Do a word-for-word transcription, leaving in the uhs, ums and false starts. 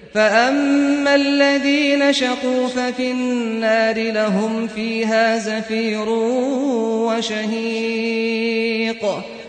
فأما الذين شقوا ففي النار لهم فيها زفير وشهيق